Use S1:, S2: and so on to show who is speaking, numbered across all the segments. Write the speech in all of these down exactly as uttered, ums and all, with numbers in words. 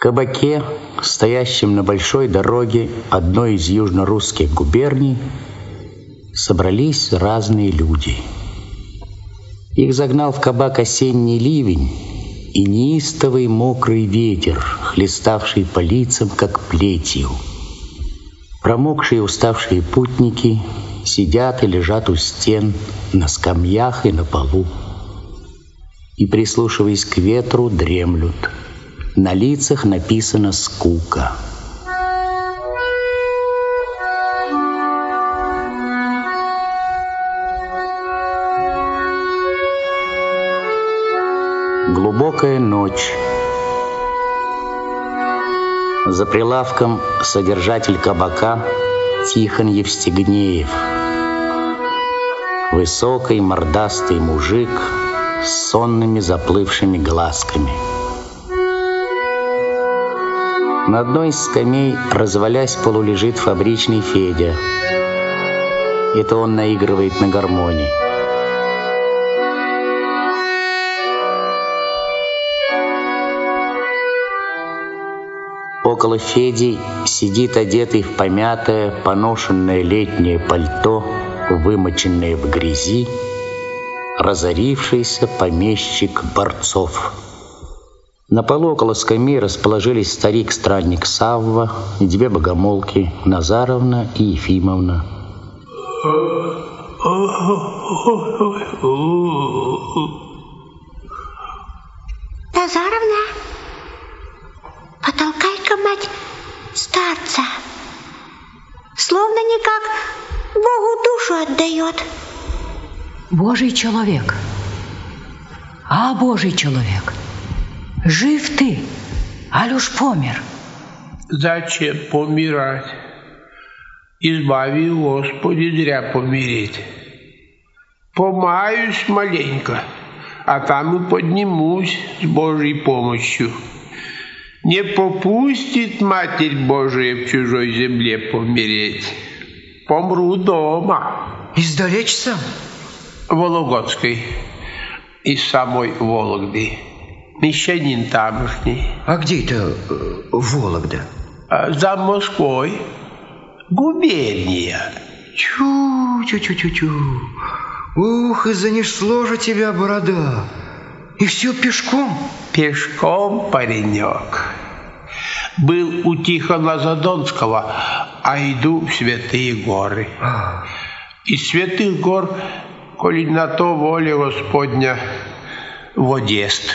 S1: кабаке, стоящем на большой дороге одной из южно-русских губерний, собрались разные люди. Их загнал в кабак осенний ливень и неистовый мокрый ветер, хлеставший по лицам, как плетью. Промокшие и уставшие путники сидят и лежат у стен, на скамьях и на полу. И, прислушиваясь к ветру, дремлют. На лицах написана скука. Глубокая ночь. За прилавком содержатель кабака Тихон Евстигнеев. Высокий мордастый мужик с сонными заплывшими глазками. На одной из скамей, развалясь, полулежит фабричный Федя. Это он наигрывает на гармонии. Около Феди сидит одетый в помятое, поношенное летнее пальто, вымоченное в грязи, разорившийся помещик Борцов. На полу около скамьи расположились старик-странник Савва и две богомолки Назаровна и Ефимовна.
S2: Назаровна, потолкай-ка, мать, старца. Словно никак Богу душу отдает.
S3: Божий человек. А, Божий человек, жив ты, аль уж помер?
S4: Зачем помирать? Избави, Господи, зря помереть. Помаюсь маленько, а там и поднимусь с Божьей помощью. Не попустит Матерь Божия в чужой земле помереть. Помру дома.
S5: Издалечь сам?
S4: Вологодской, из самой Вологды. Мещанин тамошний.
S5: А где это э, Вологда?
S4: За Москвой. Губерния.
S5: Чу-чу-чу-чу-чу. Ух, и занесло же тебя, борода. И все пешком?
S4: Пешком, паренек. Был у Тихона Задонского, а иду в Святые горы.
S5: А.
S4: Из Святых гор, коли на то воля Господня, в Одест.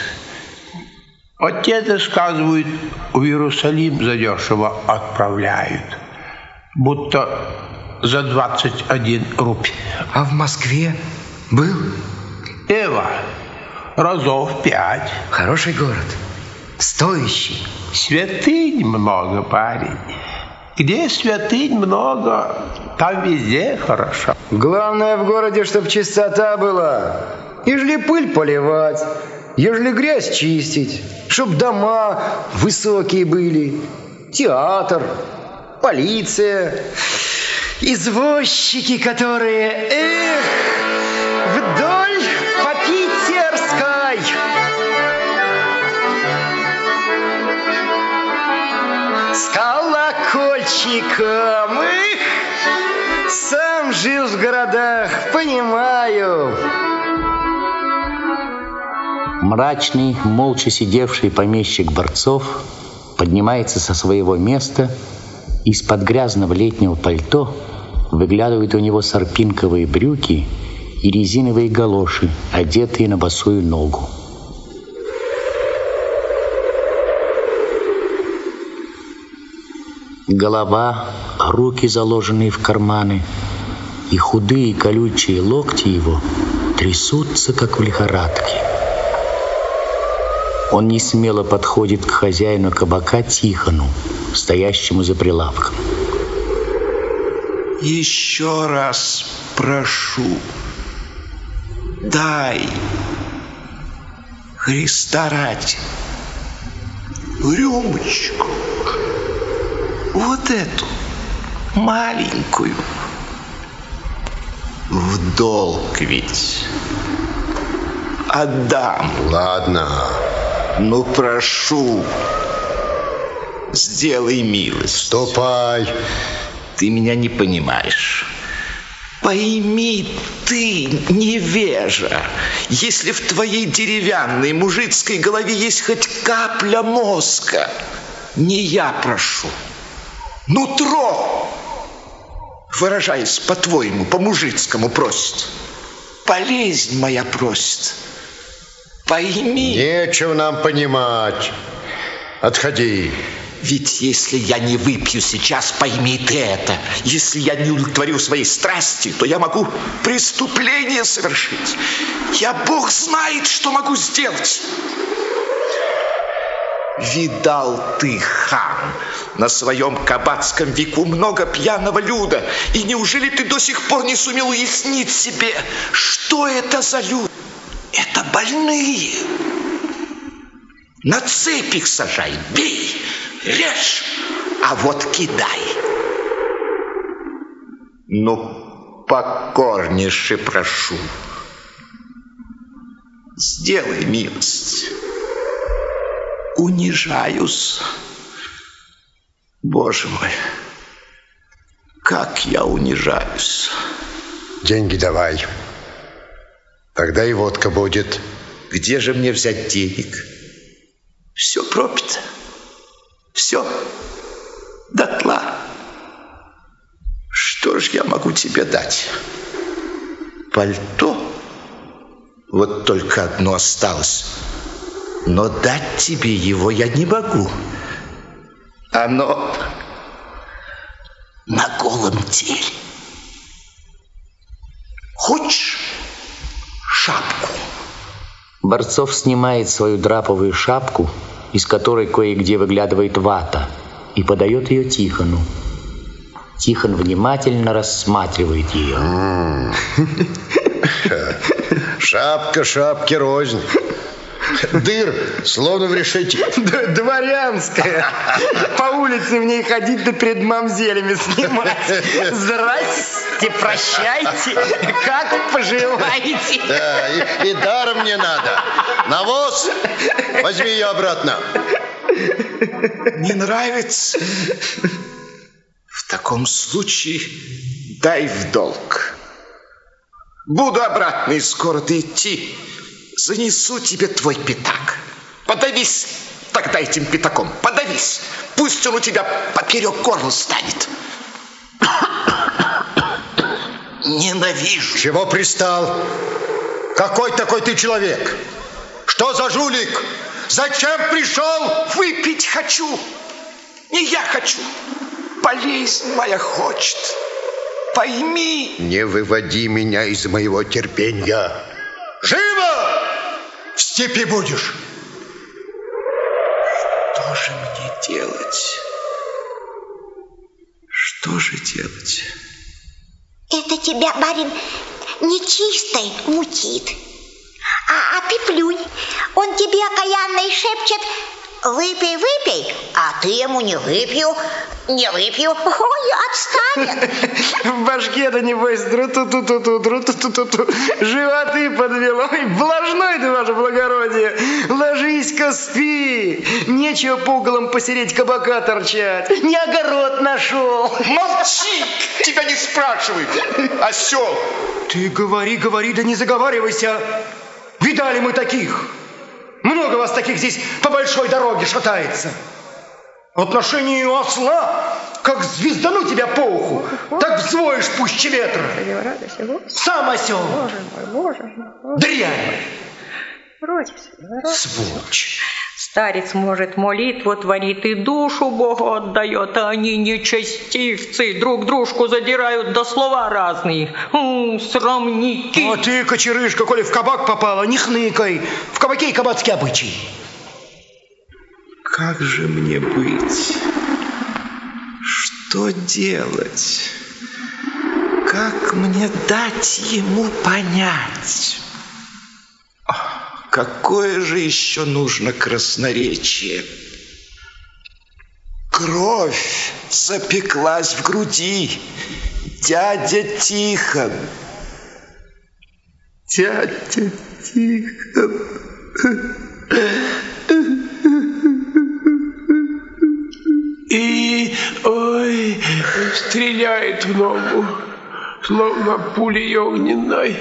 S4: Отец, сказывают, в Иерусалим задешево отправляют. Будто за двадцать один рубль.
S5: А в Москве был?
S4: Эва, разов пять.
S5: Хороший город, стоящий.
S4: Святынь много, парень. Где святынь много, там везде хорошо.
S5: Главное в городе, чтоб чистота была. Ежели пыль поливать, ежели грязь чистить, чтоб дома высокие были, театр, полиция, извозчики, которые, эх, вдоль по Питерской. С колокольчиком, эх, сам жил в городах, понимаю.
S1: Мрачный, молча сидевший помещик Борцов поднимается со своего места. Из-под грязного летнего пальто выглядывают у него сарпинковые брюки и резиновые галоши, одетые на босую ногу. Голова, руки, заложенные в карманы, и худые колючие локти его трясутся, как в лихорадке. Он несмело подходит к хозяину кабака Тихону, стоящему за прилавком.
S6: Еще раз прошу, дай, Христа ради, рюмочку, вот эту, маленькую, в долг ведь отдам.
S7: Ладно.
S6: Ну, прошу. сделай милость.
S7: Ступай.
S6: Ты меня не понимаешь. Пойми ты, невежа, если в твоей деревянной мужицкой голове есть хоть капля мозга, не я прошу, нутро, выражаясь по-твоему, по-мужицкому просит. Болезнь моя просит. Пойми.
S7: Нечего нам понимать. Отходи.
S6: Ведь если я не выпью сейчас, пойми ты это, если я не удовлетворю своей страсти, то я могу преступление совершить. Я, Бог знает, что могу сделать. Видал ты, хан, на своем кабацком веку много пьяного люда, и неужели ты до сих пор не сумел уяснить себе, что это за люд? Это больные. На цепь их сажай, бей, режь, а вот кидай. Ну, покорнейше прошу, сделай милость. Унижаюсь. Боже мой, как я унижаюсь.
S7: Деньги давай. Тогда и водка будет.
S6: Где же мне взять денег? Все пропито. Все дотла. Что ж я могу тебе дать? Пальто? Вот только одно осталось. Но дать тебе его я не могу. Оно на голом теле. Хочешь шапку?
S1: Борцов снимает свою драповую шапку, из которой кое-где выглядывает вата, и подает ее Тихону. Тихон внимательно рассматривает ее.
S7: Шапка шапки рознь. Дыр, словно в решете.
S5: Дворянская. По улице в ней ходить да перед мамзелями снимать. Здрасте, прощайте. Как поживаете?
S7: Да, и, и даром не надо. Навоз, возьми ее обратно.
S6: Не нравится? В таком случае дай в долг. Буду обратно и скоро ты идти. Занесу тебе твой пятак. Подавись тогда этим пятаком. Подавись. Пусть он у тебя поперек горла станет. Ненавижу.
S7: Чего пристал? Какой такой ты человек? Что за жулик? Зачем пришел?
S6: Выпить хочу. Не я хочу. Болезнь моя хочет. Пойми.
S7: Не выводи меня из моего терпения. Живо! В степи будешь.
S6: Что же мне делать? Что же делать?
S2: Это тебя, барин, нечистой мутит. А, а Пеплюнь, он тебе окаянно и шепчет: выпей, выпей, а ты ему не выпью, не выпью, ой, отстанет.
S5: В башке-то, небось, дру-ту-ту-ту-ту, дру-ту-ту-ту-ту, животы подвело. Ой, блажной ты, ваше благородие, ложись-ка спи. Нечего по углам посереть кабака торчать. Не огород нашел.
S6: Молчи, тебя не спрашивают, осел.
S5: Ты говори, говори, да не заговаривайся. Видали мы таких. Много вас таких здесь по большой дороге шатается. В отношении осла, как звездану тебя по уху, так взвоишь пуще ветра. Сам осел. Дрянь. Сволочь.
S3: Старец, может, молитву творит и душу Богу отдает, а они нечестивцы, друг дружку задирают, да слова разные. У, срамники.
S5: А ты, кочерышка, коли в кабак попала, не хныкай. В кабаке и кабацкие обычаи.
S6: Как же мне быть? Что делать? Как мне дать ему понять? Какое же еще нужно красноречие? Кровь запеклась в груди. Дядя Тихон. Дядя Тихон.
S4: и, ой, стреляет в ногу, словно пулей огненной.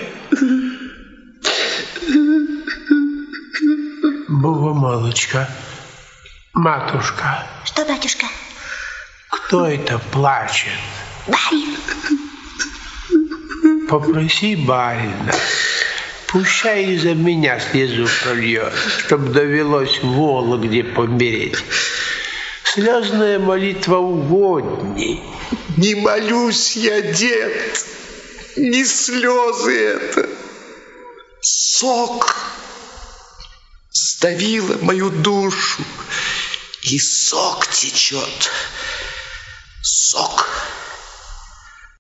S4: Богомолочка, матушка.
S2: Что, батюшка?
S4: Кто это плачет?
S2: Барин.
S4: Попроси барина, пущай из-за меня слезу прольет, чтоб довелось в Вологде помереть. Слезная молитва угодней.
S6: Не молюсь я, дед, не слезы это. Сок сдавило мою душу, и сок течет. Сок